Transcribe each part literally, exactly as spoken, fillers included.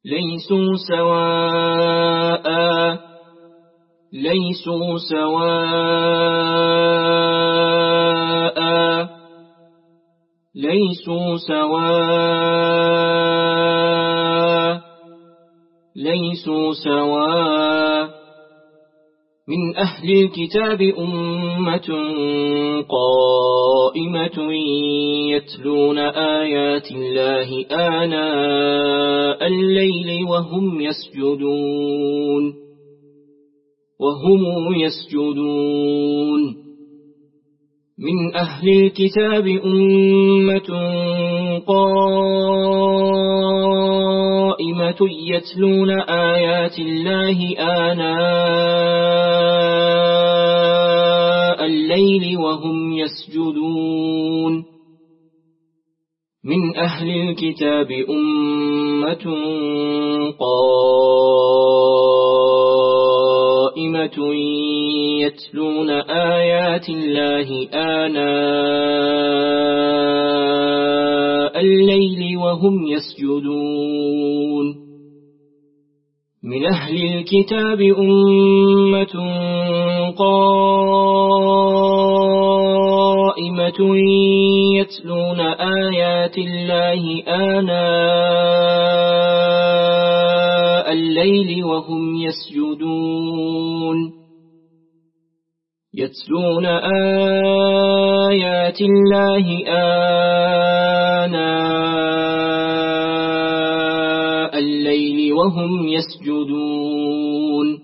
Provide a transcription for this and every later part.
ليسوا سواء ليسوا سواء ليسوا سواء ليسوا سواء من أهل الكتاب أمة قائمة يتلون آيات الله آناء الليل وهم يسجدون وهم يسجدون من أهل الكتاب أمة قائمة يتلون آيات الله آناء الليل وهم يسجدون من أهل الكتاب أمة قائمة يتلون آيات الله آناء الليل وهم يسجدون من أهل الكتاب أمة قائمة يتلون آيات الله آناء الليل وهم يسجدون يتلون آيات الله آناء الليل وهم يسجدون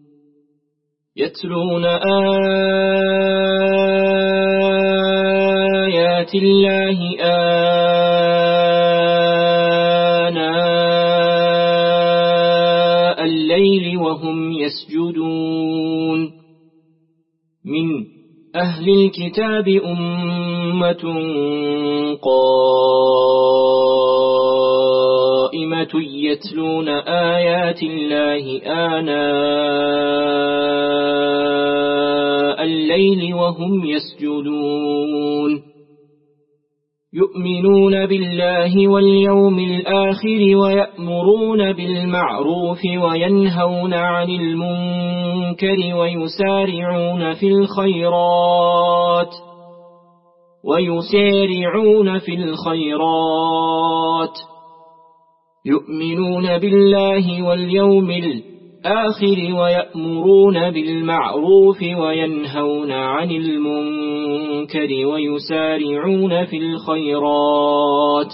يتلون آيات الله آناء الليل وهم يسجدون من أهل الكتاب أمة قائمة يتلون آيات الله آناء الليل وهم يسجدون يؤمنون بالله واليوم الآخر ويأمرون بالمعروف وينهون عن المنكر ويسارعون في الخيرات ويسارعون في الخيرات يؤمنون بالله واليوم الآخر ويأمرون بالمعروف وينهون عن المنكر ويسارعون في الخيرات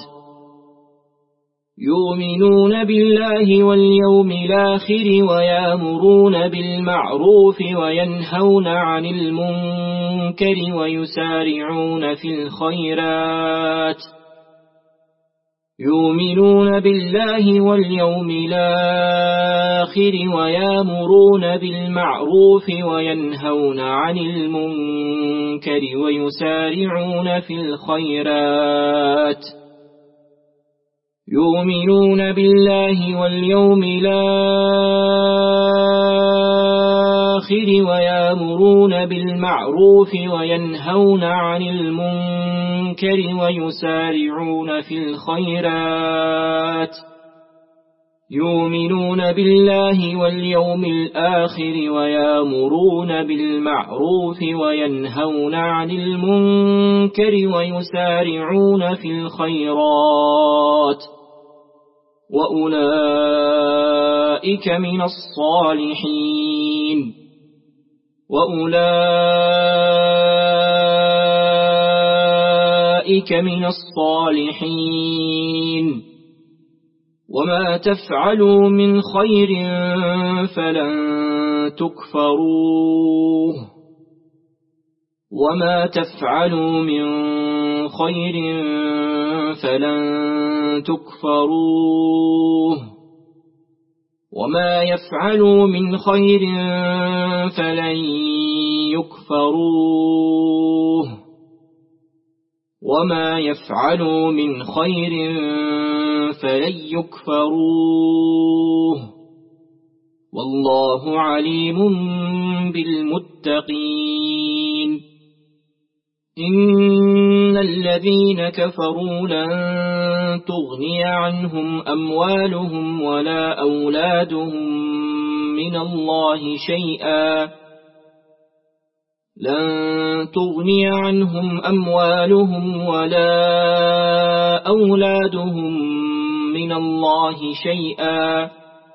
يؤمنون بالله واليوم الآخر ويأمرون بالمعروف وينهون عن المنكر ويسارعون في الخيرات يؤمنون بالله واليوم الآخر ويأمرون بالمعروف وينهون عن المنكر ويسارعون في الخيرات يؤمنون بالله واليوم الآخر ويأمرون بالمعروف وينهون عن المنكر ويسارعون في الخيرات يؤمنون بالله واليوم الآخر ويأمرون بالمعروف وينهون عن المنكر ويسارعون في الخيرات وأولئك من الصالحين وأولئك من الصالحين وما تفعلوا من خير فلن تكفروه وما تفعلوا من خير فلن تكفروه وما يفعلوا من خير فلن يكفروه وما يفعلوا من خير فلن يكفروه والله عليم بالمتقين إن الذين كفروا لن تغني عنهم أموالهم ولا أولادهم من الله شيئا لن تغني عنهم أموالهم ولا أولادهم من الله شيئا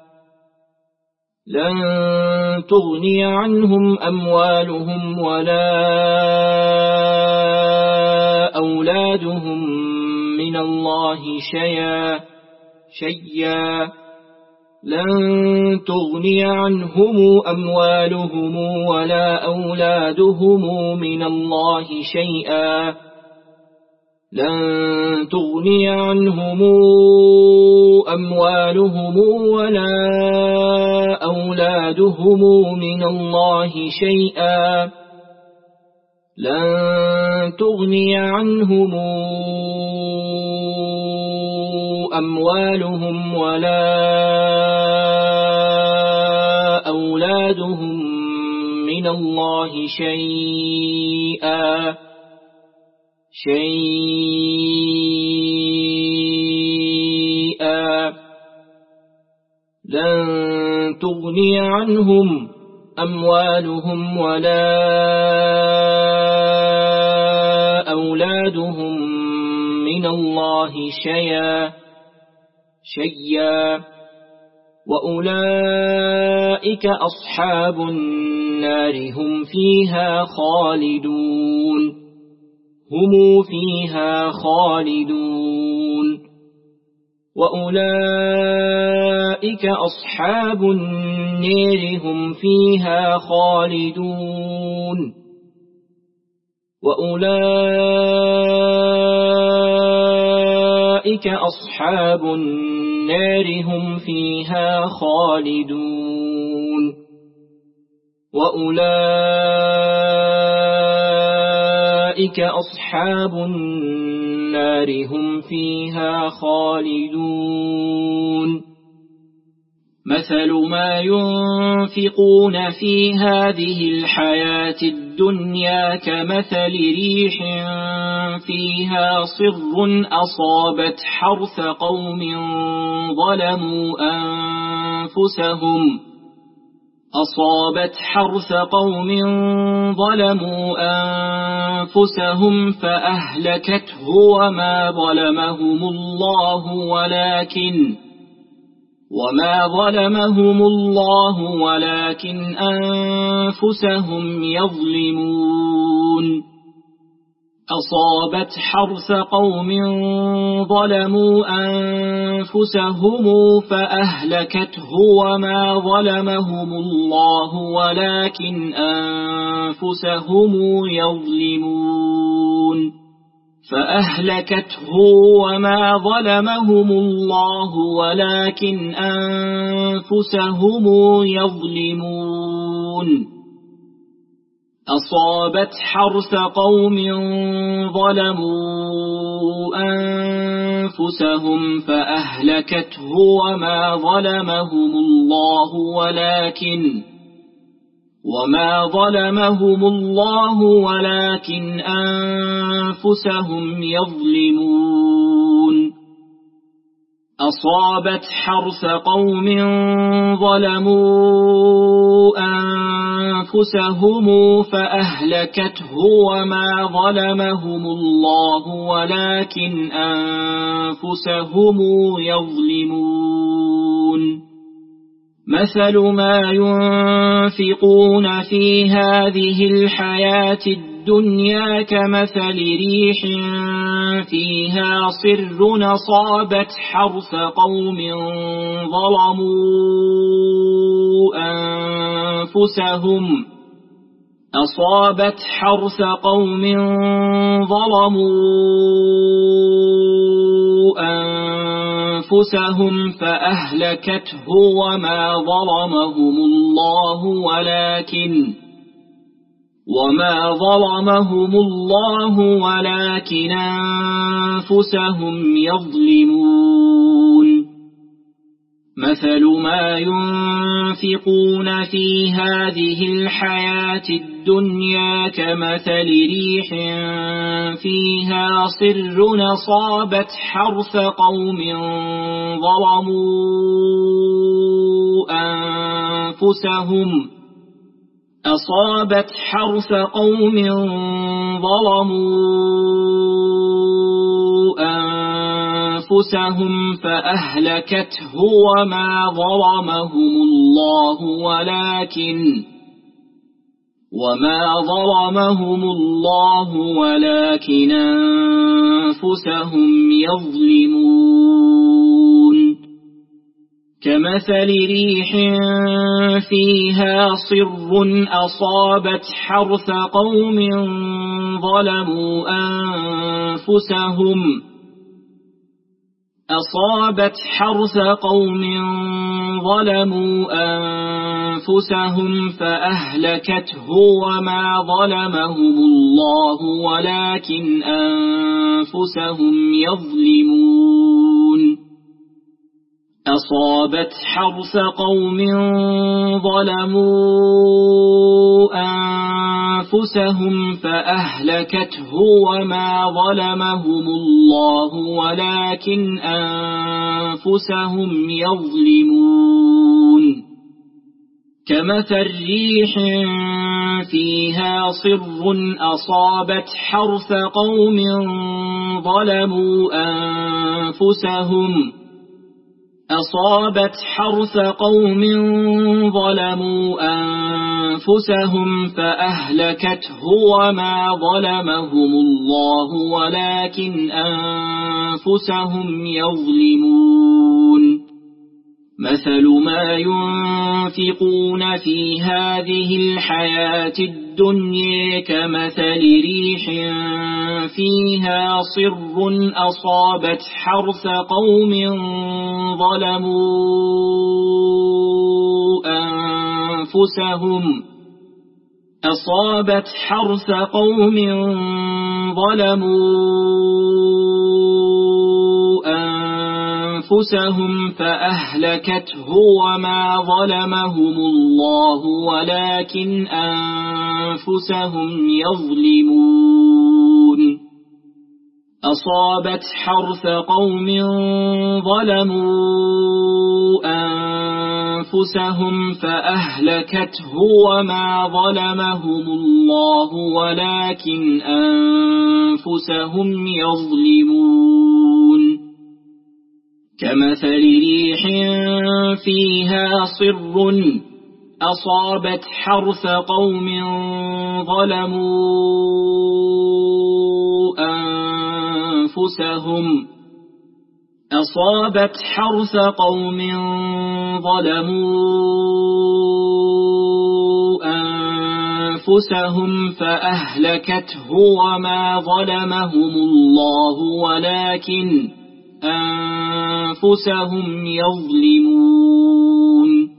لن تغني عنهم أموالهم ولا أولادهم من الله شيئا شيئا لن تغني عنهم أموالهم ولا أولادهم من الله شيئا لن تغني عنهم أموالهم ولا أولادهم من الله شيئا لن تغني عنهم أموالهم ولا أولادهم من الله شيئا شيئا لن تغني عنهم أموالهم ولا أولادهم من الله شيئا شيئا وأولئك أصحاب النار هم فيها خالدون هم فيها خالدون وأولئك أصحاب النار هم فيها خالدون وأولئك أصحاب النار هم فيها خالدون وأولئك أصحاب النار هم فيها خالدون مثل ما ينفقون في هذه الحياة الدنيا كمثل ريح فيها صر أصابت حرث قوم ظلموا أنفسهم أصابت حرث قوم ظلموا أنفسهم فأهلكته وما ظلمهم الله ولكن وما ظلمهم الله ولكن أنفسهم يظلمون أصابت حرث قوم ظلموا أنفسهم فأهلكته وما ظلمهم الله ولكن أنفسهم يظلمون فأهلكته وما ظلمهم الله ولكن أنفسهم يظلمون أصابت حرث قوم ظلموا أنفسهم فأهلكته وما ظلمهم الله ولكن وما ظلمهم الله ولكن أنفسهم يظلمون أصابت حرث قوم ظلموا أنفسهم فأهلكته وما ظلمهم الله ولكن أنفسهم يظلمون مثل ما ينفقون في هذه الحياة الدنيا كمثل ريح فيها صر أصابت حرث قوم ظلموا أنفسهم أصابت حرث قوم ظلموا أنفسهم فأهلكته وما ظلمهم الله ولكن وما ظلمهم الله ولكن أنفسهم يظلمون مثل ما ينفقون في هذه الحياة الدنيا كمثل ريح فيها صر أصابت حرث قوم ظلموا أنفسهم أصابت حرث قوم ظلموا أنفسهم فأهلكته وما ظلمهم الله ولكن وما ظلمهم الله ولكن أنفسهم يظلمون كمثل ريح فيها صر أصابت حرث قوم ظلموا أنفسهم أصابت حرث قوم ظلموا أنفسهم فأهلكته وما ظلمهم الله ولكن أنفسهم يظلمون أصابت حرث قوم ظلموا أنفسهم فأهلكته وما ظلمهم الله ولكن أنفسهم يظلمون كمثل ريح فيها صر أصابت حرث قوم ظلموا أنفسهم أصابت حرث قوم ظلموا أنفسهم فأهلكته وما ظلمهم الله ولكن أنفسهم يظلمون مثل ما ينفقون في هذه الحياة الدنيا كمثل ريح فيها صر أصابت حرث قوم ظلموا أنفسهم أصابت حرث قوم ظلموا أنفسهم فأهلكته وما ظلمهم الله ولكن أنفسهم يظلمون أصابت حرث قوم ظلموا أنفسهم فأهلكته وما ظلمهم الله ولكن أنفسهم يظلمون كمثل ريح فيها صر أصابت حرث قوم ظلموا أنفسهم أصابت حرث قوم ظلموا أنفسهم فأهلكته وما ظلمهم الله ولكن أنفسهم يظلمون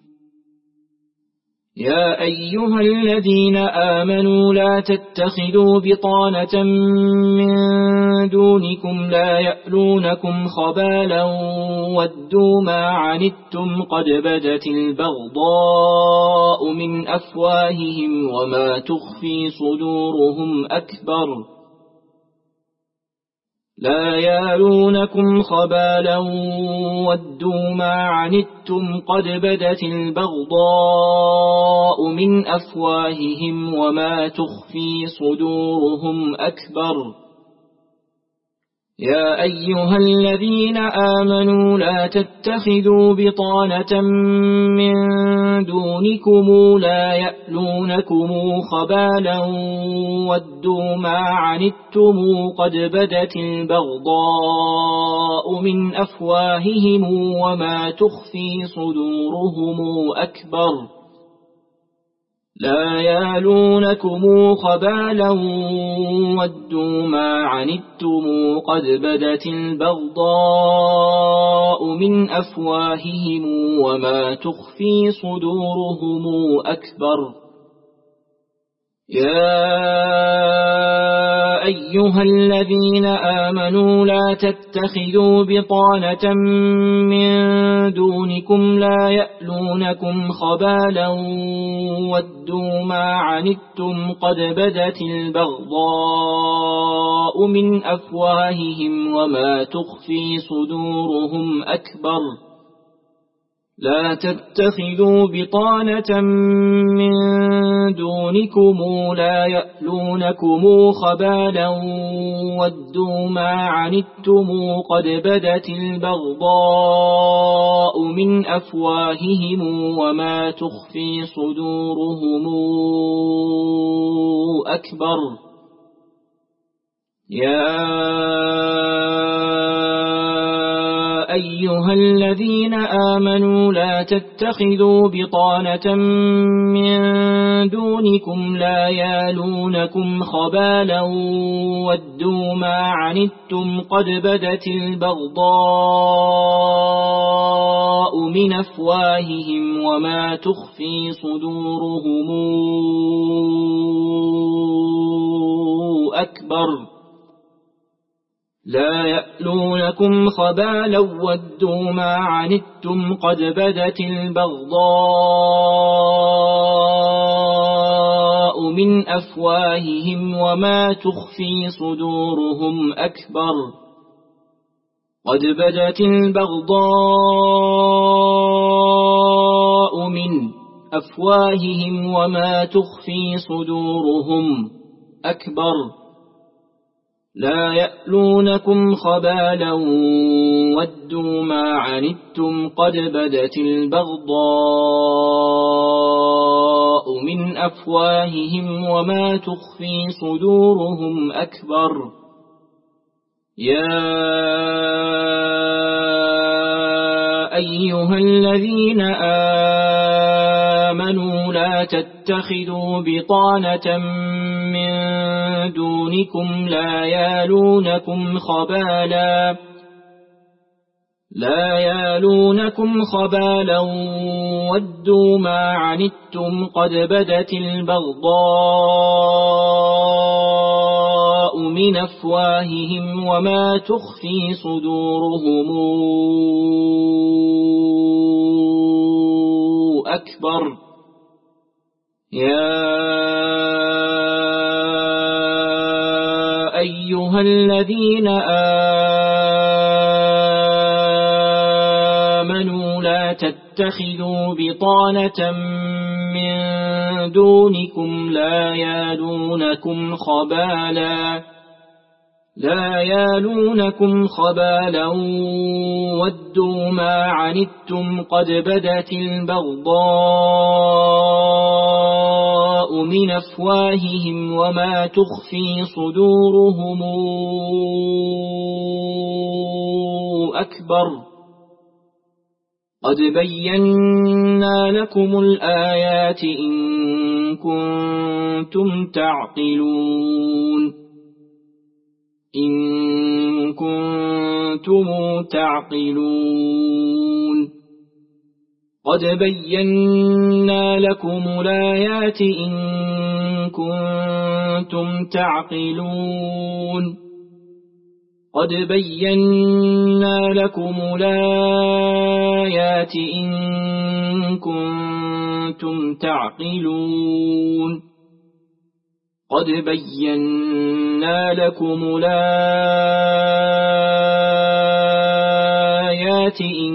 يا أيها الذين آمنوا لا تتخذوا بطانة من دونكم لا يألونكم خبالا ودوا ما عنتم قد بدت البغضاء من أفواههم وما تخفي صدورهم أكبر لا يالونكم خبالا ودوا ما عنتم قد بدت البغضاء من أفواههم وما تخفي صدورهم أكبر يا أيها الذين آمنوا لا تتخذوا بطانة من دونكم لا يألونكم خبالا ودوا ما عنتم قد بدت البغضاء من أفواههم وما تخفي صدورهم أكبر لا يالونكم خبالا ودوا ما عنتم قد بدت البغضاء من أفواههم وما تخفي صدورهم أكبر يا أيها الذين آمنوا لا تتخذوا بطانة من دونكم لا يألونكم خبالا ودوا ما عنتم قد بدت البغضاء من أفواههم وما تخفي صدورهم أكبر لا تتخذوا بطانة من دونكم لا يألونكم خبالا ودوا ما عنتم قد بدت البغضاء من أفواههم وما تخفي صدورهم أكبر يا أيها الذين آمنوا لا تتخذوا بطانة من دونكم لا يالونكم خبالا ودوا ما عنتم قد بدت البغضاء من أفواههم وما تخفي صدورهم أكبر لا يألونكم خبالا ودوا ما عنتم قد بدت البغضاء من أفواههم وما تخفي صدورهم أكبر قد بدت البغضاء من أفواههم وما تخفي صدورهم أكبر لا يألونكم خبالا ودوا ما عنتم قد بدت البغضاء من أفواههم وما تخفي صدورهم أكبر يا أيها الذين آمنوا لا تتخذوا بطانة من دونكم لا يالونكم خبالا لا يالونكم خبالا ودوا ما عنتم قد بدت البغضاء من أفواههم وما تخفي صدورهم أكبر يا أيها الذين آمنوا لا تتخذوا بطانة من دونكم لا يالونكم خبالا لا يالونكم خبالا ودوا ما عنتم قد بدت البغضاء من أفواههم وما تخفي صدورهم أكبر قد بينا لكم الآيات إن كنتم تعقلون إن كنتم تعقلون قد بينا لكم الآيات إن كنتم تعقلون قد بينا لكم الآيات إن كنتم تعقلون قد بينا لكم الآيات إن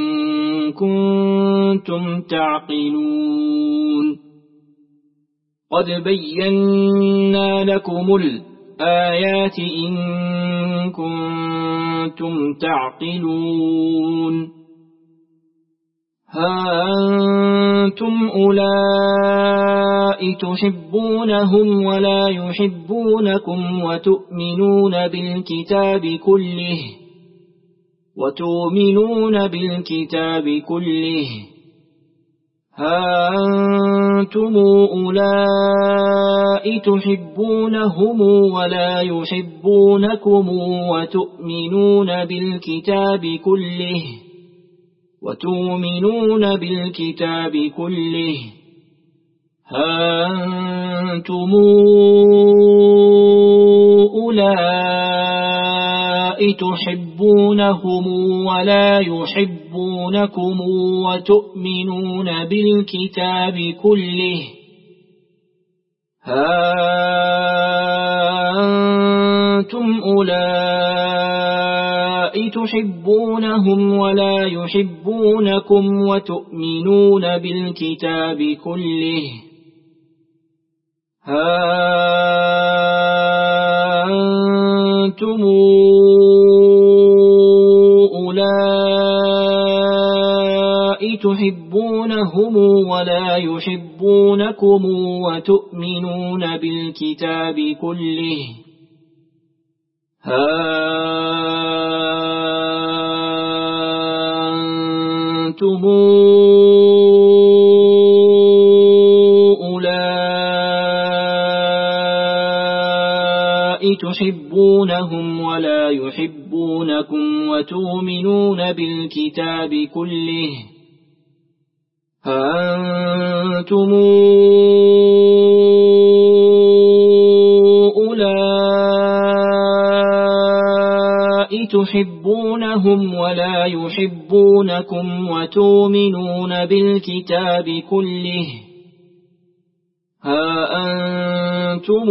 كنتم تعقلون قد بينا لكم الآيات إن كنتم تعقلون ها أنتم أولئك تحبونهم ولا يحبونكم وتؤمنون بالكتاب كله وتؤمنون بالكتاب كله ها أنتم أولئك تحبونهم ولا يحبونكم وتؤمنون بالكتاب كله وتؤمنون بالكتاب كله ها أنتم أولئك تحبونهم ولا يحبونكم وتؤمنون بالكتاب كله ها أنتم أولئك تحبونهم ولا يحبونكم وتؤمنون بالكتاب كله ها أنتم أولئك تحبونهم ولا يحبونكم وتؤمنون بالكتاب كله ها أنتم أولئك تحبونهم ولا يحبونكم وتؤمنون بالكتاب كله ها أنتم أولئك تحبونهم ولا يحبونكم وتؤمنون بالكتاب كله ها أنتم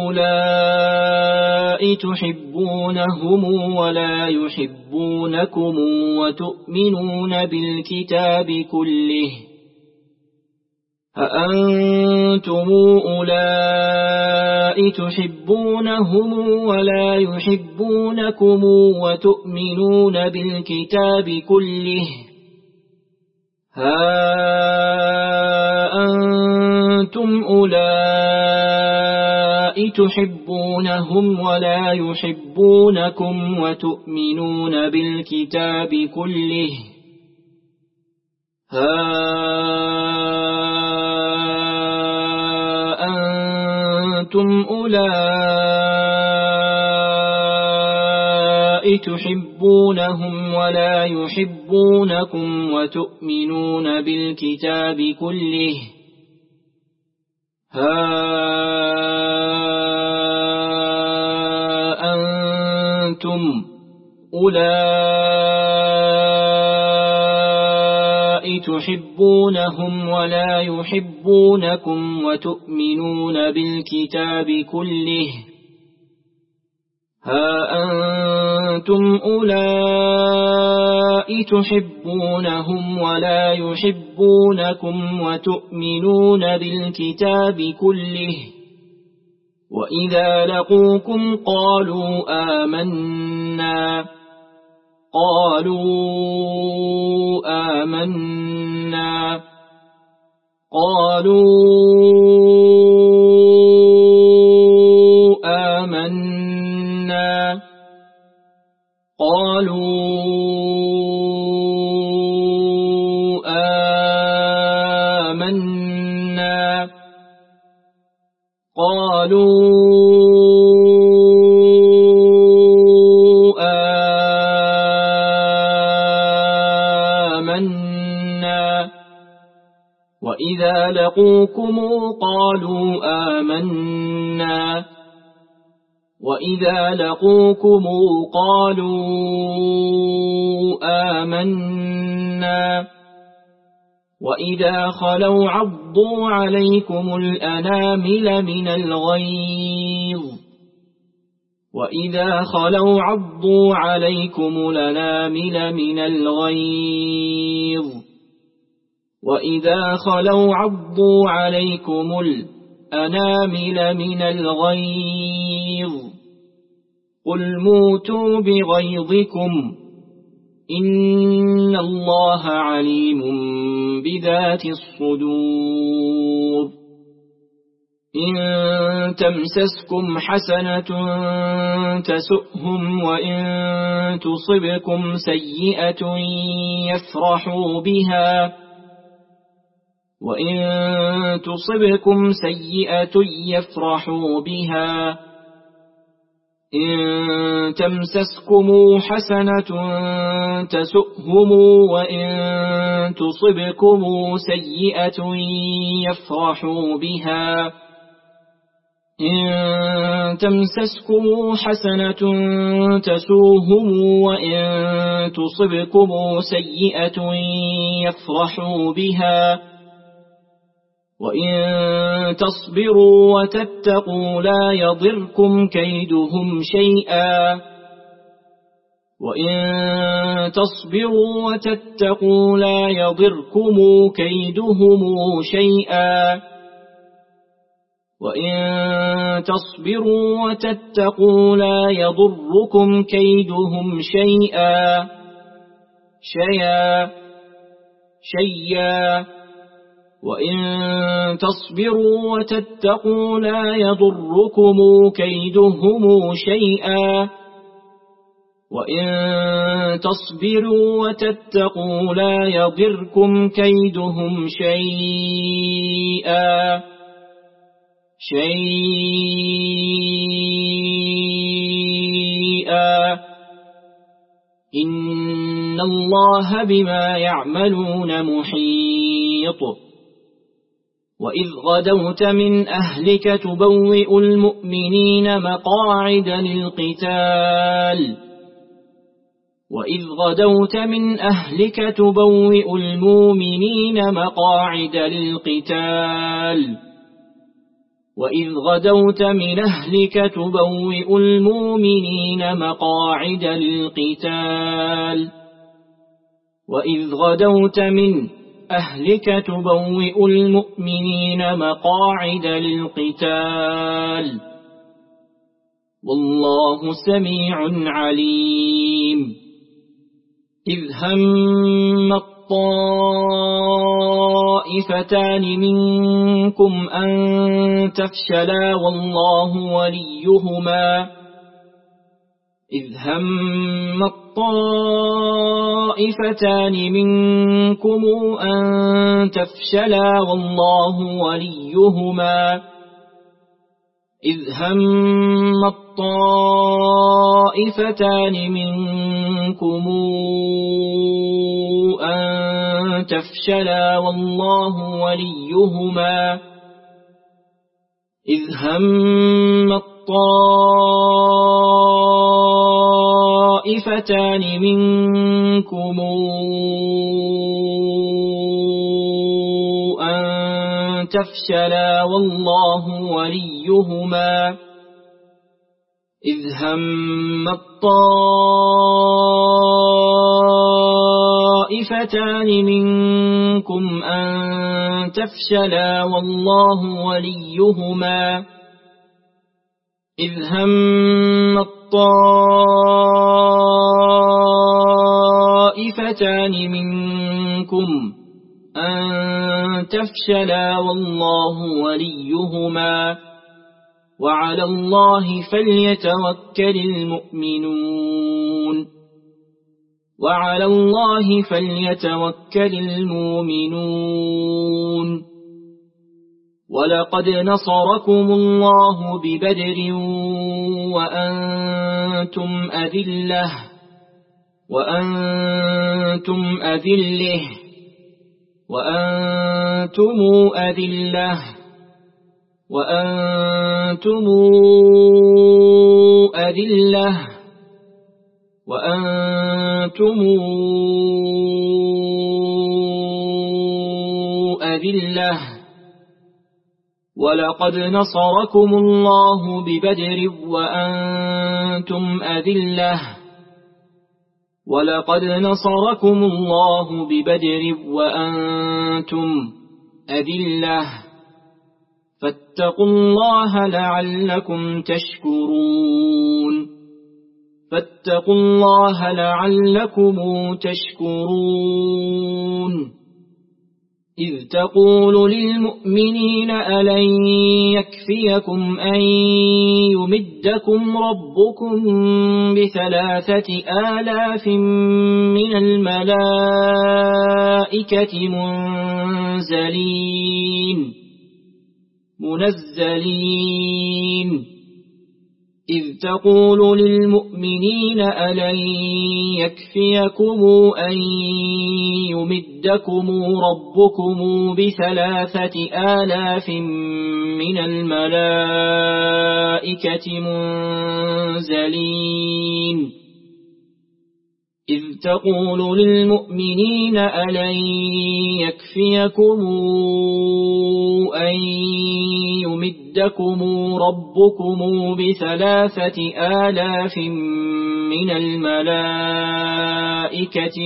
أولئك تحبونهم ولا يحبونكم وتؤمنون بالكتاب كله ها أنتم أولئك تحبونهم ولا يحبونكم وتؤمنون بالكتاب كله ها أنتم أولئك تحبونهم ولا يحبونكم وتؤمنون بالكتاب كله ها أنتم أولئك تحبونهم ولا يحبونكم وتؤمنون بالكتاب كله ها أنتم أولئك تحبونهم ولا يحبونكم وتؤمنون بالكتاب كله ها أنتم أولئك تحبونهم ولا يحبونكم وتؤمنون بالكتاب كله وإذا لقوكم قالوا آمنا قالوا آمنا قالوا آمنا قالوا آمنا قالوا آمنا وإذا لقوكم قالوا آمنا وإذا لقوكم قالوا آمنا وإذا خلوا عضوا عليكم الأنامل من الغيظ وإذا خلوا عضوا عليكم الأنامل من الغيظ وإذا خلوا عضوا عليكم الأنامل من الغيظ قل موتوا بغيظكم إن الله عليم بذات الصدور إن تمسسكم حسنة تسؤهم وإن تصبكم سيئة يفرحوا بها وإن تصبكم سيئة يفرحوا بها إن تمسسكم حسنة تسؤهم وإن تصبكم سيئة يفرحوا بها إن تمسسكم حسنة تسوهم وإن تصبكم سيئة يفرحوا بها وإن تصبروا وتتقوا لا يضركم كيدهم شيئا وإن تصبروا وتتقوا لا يضركم كيدهم شيئا وإن تصبروا وتتقوا لا يضركم كيدهم شيئا شيئا شيئا وإن تصبروا وتتقوا لا يضركم كيدهم شيئا وإن تصبروا وتتقوا لا يضركم كيدهم شيئا شيئا إن الله بما يعملون محيط وإذ غدوت من أهلك تبوئ المؤمنين مقاعد للقتال وإذ غدوت من أهلك تبوئ المؤمنين مقاعد للقتال وإذ غدوت من أهلك تبوئ المؤمنين مقاعد للقتال وإذ غدوت من أهلك تبوئ المؤمنين مقاعد للقتال والله سميع عليم إذ هم الطائفتان منكم أن تفشلا والله وليهما إذ هم الطائفتان منكم أن تفشلا والله وليهما إذ هم الطائفتان منكم أن تفشلا والله وليهما إذ هم الطائفتان منكم أن تفشلا والله وليهما إذ هم الطائفتان منكم أن تفشلا والله وليهما إذ هم الطائفتان منكم أن تفشلا والله وليهما وعلى الله فليتوكل المؤمنون وعلى الله فليتوكل المؤمنون ولقد نصركم الله ببدر وأنتم أذلة وأنتم أذلة وأنتم أذلة وأنتم أذلة وأنتم أذلة ولقد نصركم الله ببدر وأنتم أذلة ولقد نصركم الله ببدر وأنتم أذلة فاتقوا الله لعلكم تشكرون فاتقوا الله لعلكم تشكرون إذ تقول للمؤمنين ألن يكفيكم أن يمدكم ربكم بثلاثة آلاف من الملائكة منزلين منزلين إذ تقول للمؤمنين ألن يكفيكم أن يمدكم ربكم بثلاثة آلاف من الملائكة منزلين إذ تقول للمؤمنين ألن يكفيكم أن يمدكم ربكم بثلاثة آلاف من الملائكة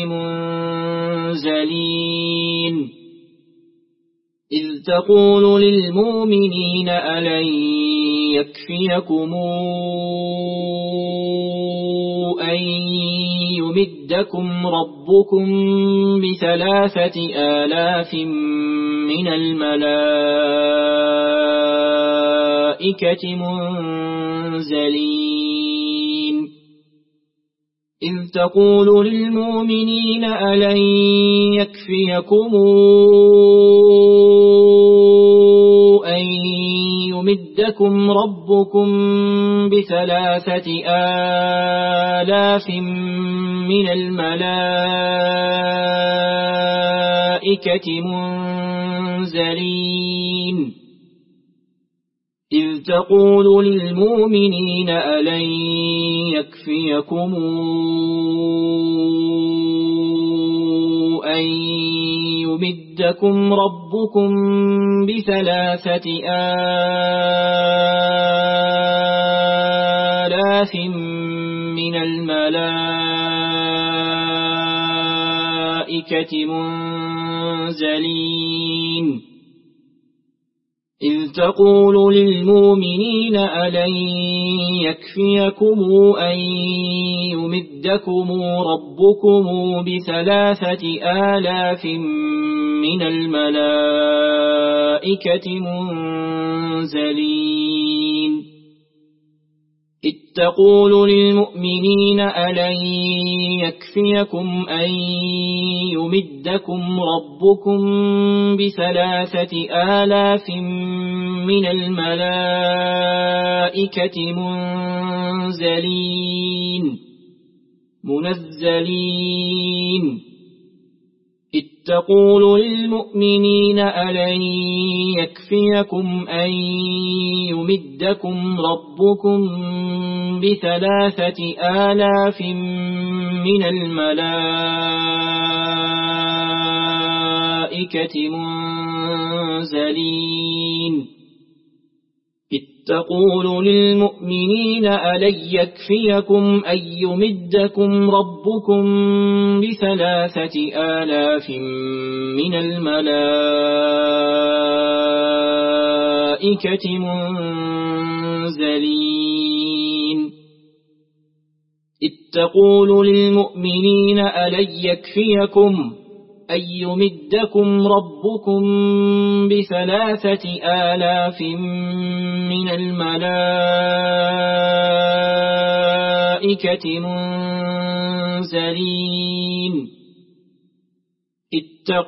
منزلين إذ تقول للمؤمنين ألن يكفيكم أن يمدكم ربكم بثلاثة آلاف من الملائكة منزلين إذ تقول للمؤمنين ألن يكفيكم أن يمدكم ربكم بثلاثة آلاف من الملائكة منزلين إذ تقول للمؤمنين ألن يكفيكم أن يمدكم ربكم بثلاثة آلاف من الملائكة منزلين إذ تقول للمؤمنين ألن يكفيكم أن يمدكم ربكم بثلاثة آلاف من الملائكة منزلين إذ تقول للمؤمنين ألن يكفيكم أن يمدكم ربكم بثلاثة آلاف من الملائكة منزلين منزلين إذ تقول للمؤمنين ألن يكفيكم أن يمدكم ربكم بثلاثة آلاف من الملائكة منزلين إذ تقول للمؤمنين ألن يكفيكم أن يمدكم ربكم بثلاثة آلاف من الملائكة منزلين إذ تقول للمؤمنين ألن يكفيكم أن يمدكم ربكم بثلاثة آلاف من الملائكة منزلين إذ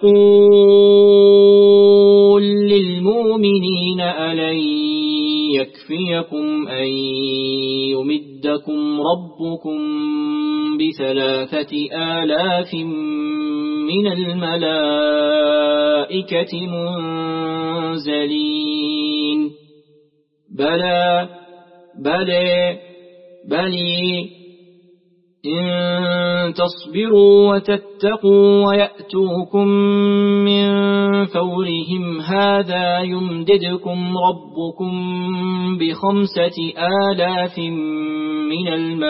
تقول للمؤمنين ألن يكفيكم أن يمدكم ربكم بثلاثة آلاف من الملائكة منزلين بلى بلى بلي إن تصبروا وتتقوا ويأتوكم من فورهم هذا يمددكم ربكم بخمسة آلاف من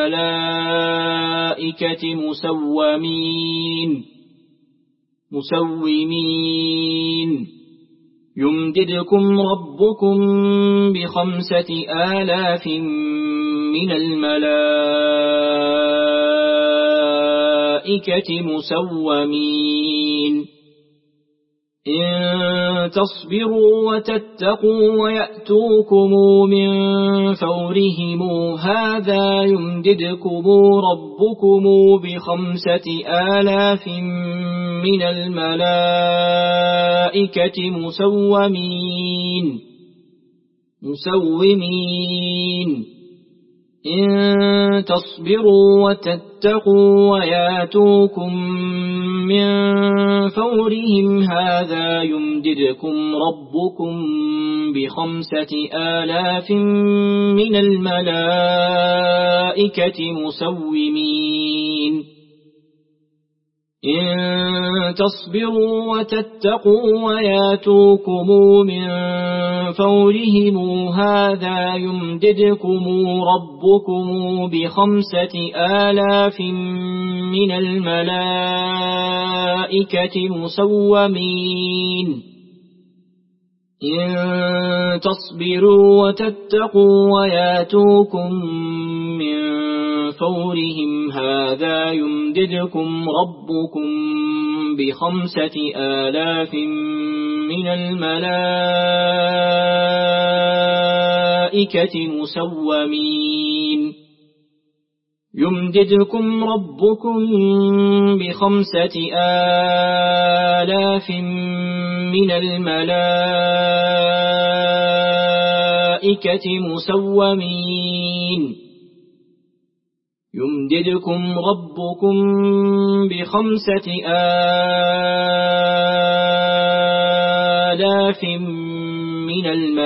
الملائكة مسومين مسومين يمددكم ربكم بخمسة آلاف من الملائكة مسومين إن تصبروا وتتقوا ويأتوكم من فورهم هذا يمددكم ربكم بخمسة آلاف من الملائكة مسومين مسومين إن تصبروا وتتقوا وياتوكم من فورهم هذا يمددكم ربكم بخمسة آلاف من الملائكة مسومين إن تصبروا وتتقوا وياتوكم من فورهم هذا يمددكم ربكم بخمسة آلاف من الملائكة مسومين إن تصبروا وتتقوا وياتوكم من فورهم هذا يمددكم ربكم بخمسة آلاف من الملائكة مسومين يمددكم ربكم بخمسة آلاف من الملائكة مسومين يمددكم ربكم بخمسة آلاف من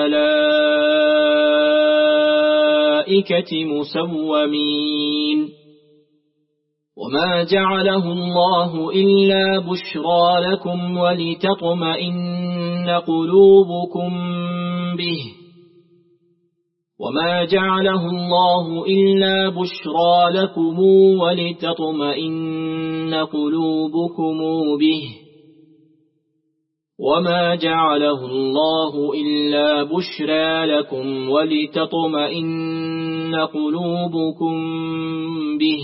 الملائكة مسومين وما جعله الله إلا بشرى لكم ولتطمئن قلوبكم به وما جعله الله إلا بشرى لكم ولتطمئن قلوبكم به وما جعله الله إلا بشرى لكم ولتطمئن قلوبكم به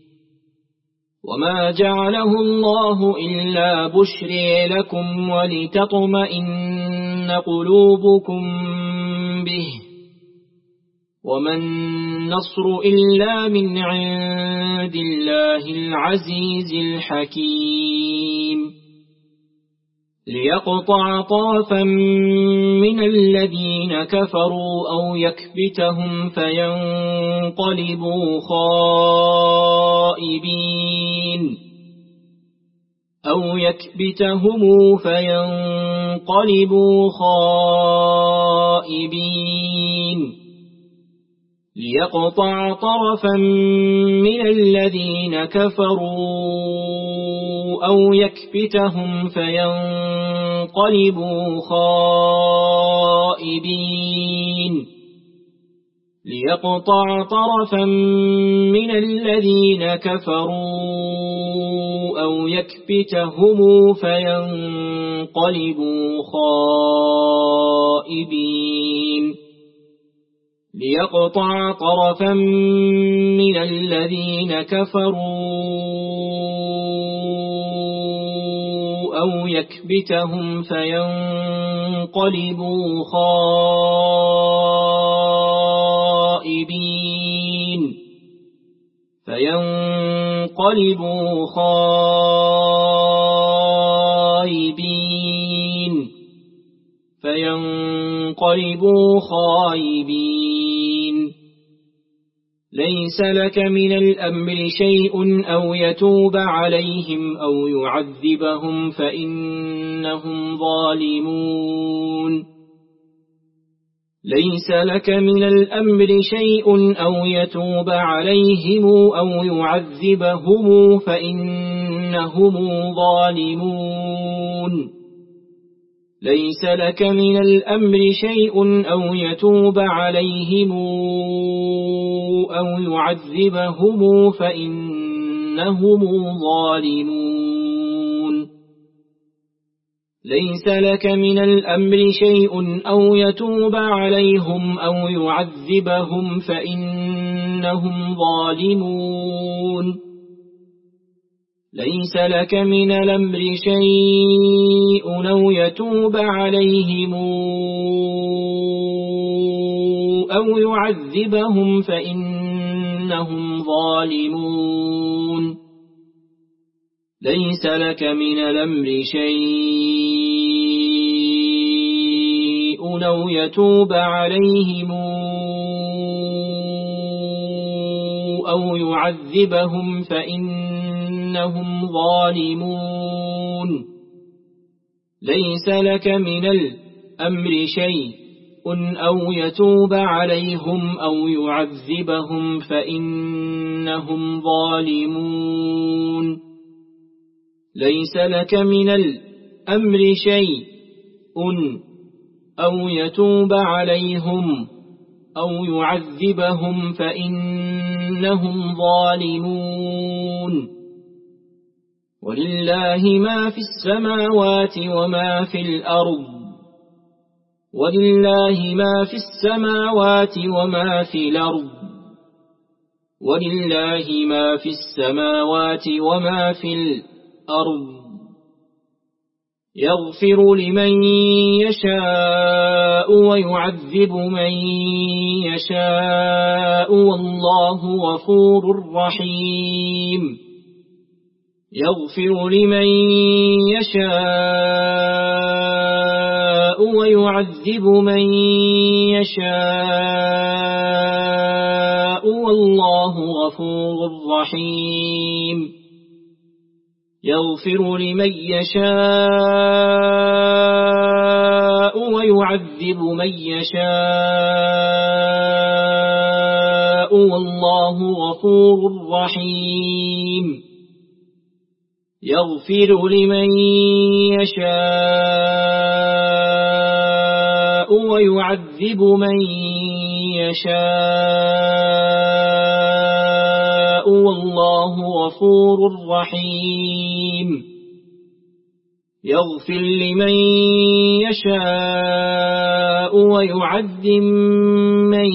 وما جعله الله إلا بشرى لكم ولتطمئن قلوبكم به وما النصر إلا من عند الله العزيز الحكيم ليقطع طرفا من الذين كفروا أو يكبتهم فينقلبوا خائبين أو يكبتهم فينقلبوا خائبين ليقطع طرفا من الذين كفروا أو يكبتهم فينقلبوا خائبين ليقطع طرفا من الذين كفروا أو يكبتهم فينقلبوا خائبين ليقطع طرفا من الذين كفروا أو يكبتهم فينقلبوا خائبين فينقلبوا خائبين فينقلبوا خائبين ليس لك من الأمر شيء أو يتوب عليهم أو يعذبهم فإنهم ظالمون ليس لك من الأمر شيء أو يتوب عليهم أو يعذبهم فإنهم ظالمون ليس لك من الأمر شيء أو يتوب عليهم أو يعذبهم فإنهم ظالمون ليس لك من الأمر شيء أو يتوب عليهم أو يعذبهم فإنهم ظالمون ليس لك من الأمر شيء أو يتوب عليهم أو يعذبهم فإنهم ظالمون ليس لك من الأمر شيء أو يتوب عليهم أو يعذبهم فإنهم ظالمون ليس لك من الأمر شيء أو يتوب عليهم أو يعذبهم فإنهم ظالمون ليس لك من الأمر شيء أو يتوب عليهم أو يعذبهم فإنهم ظالمون ولله ما في السماوات وما في الأرض ولله ما في السماوات وما في الأرض ولله ما في السماوات وما في الأرض يغفر لمن يشاء ويعذب من يشاء والله غفور رحيم يغفر لمن يشاء ويعذب من يشاء والله غفور رحيم يغفر لمن يشاء ويعذب من يشاء والله غفور رحيم يغفر لمن يشاء ويعذب من يشاء والله غفور رحيم يغفر لمن يشاء ويعذب من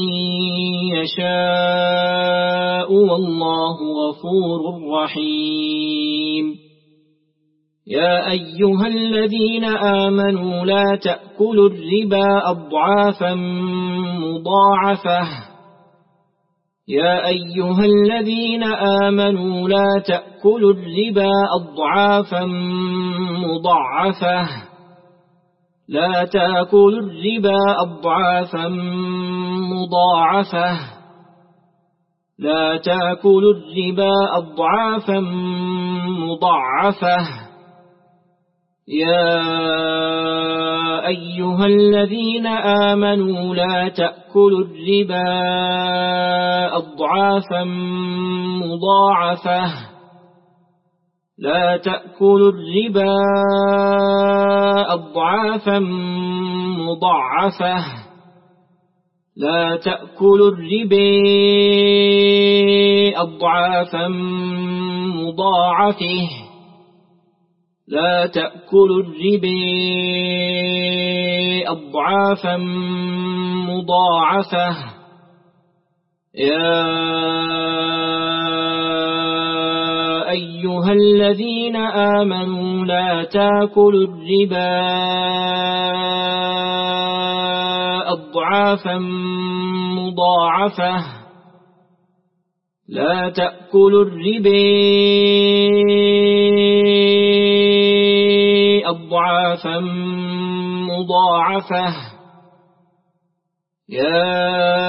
يشاء والله غفور رحيم يا أيها الذين آمنوا لا تأكلوا الربا أضعافا مضاعفة يا أيها الذين آمنوا لا تأكلوا الربا أضعافا مضاعفة لا تأكلوا الربا أضعافا مضاعفة لا تأكلوا الربا أضعافا مضاعفة يا أيها الذين آمنوا لا تأكلوا الربا أضعافا مضاعفة لا تأكلوا الربا أضعافا مضاعفة لا تأكلوا الربا أضعافا مضاعفة لا تأكلوا الربا أضعافا مضاعفة يا أيها الذين آمنوا لا تأكلوا الربا أضعافا مضاعفة لا تأكلوا الربا أضعافا مضاعفة يا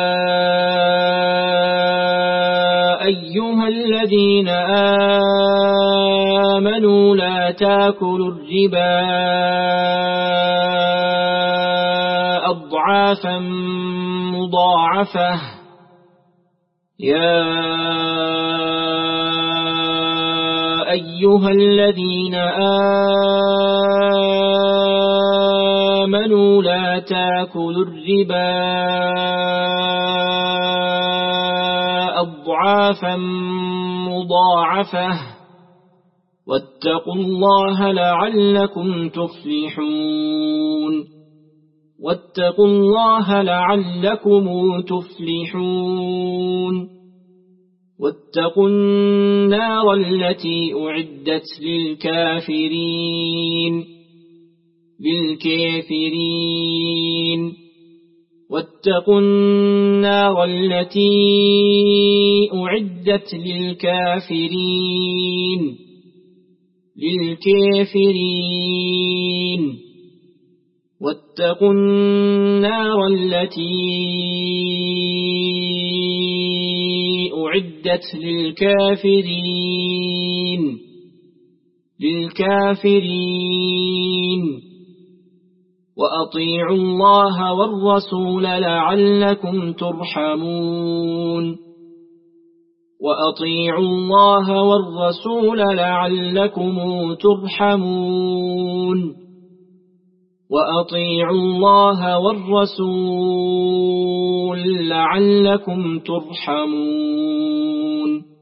أيها الذين آمنوا لا تأكلوا الربا أضعافا مضاعفة يا أيها الذين آمنوا لا تأكلوا الربا أضعافا مضاعفة واتقوا الله لعلكم تفلحون واتقوا الله لعلكم تفلحون واتقوا النار التي أعدت للكافرين للكافرين واتقوا النار التي أعدت للكافرين للكافرين واتقوا النار التي أعدت للكافرين للكافرين وأطيعوا الله والرسول لعلكم ترحمون وأطيعوا الله والرسول لعلكم ترحمون وأطيعوا الله والرسول لعلكم ترحمون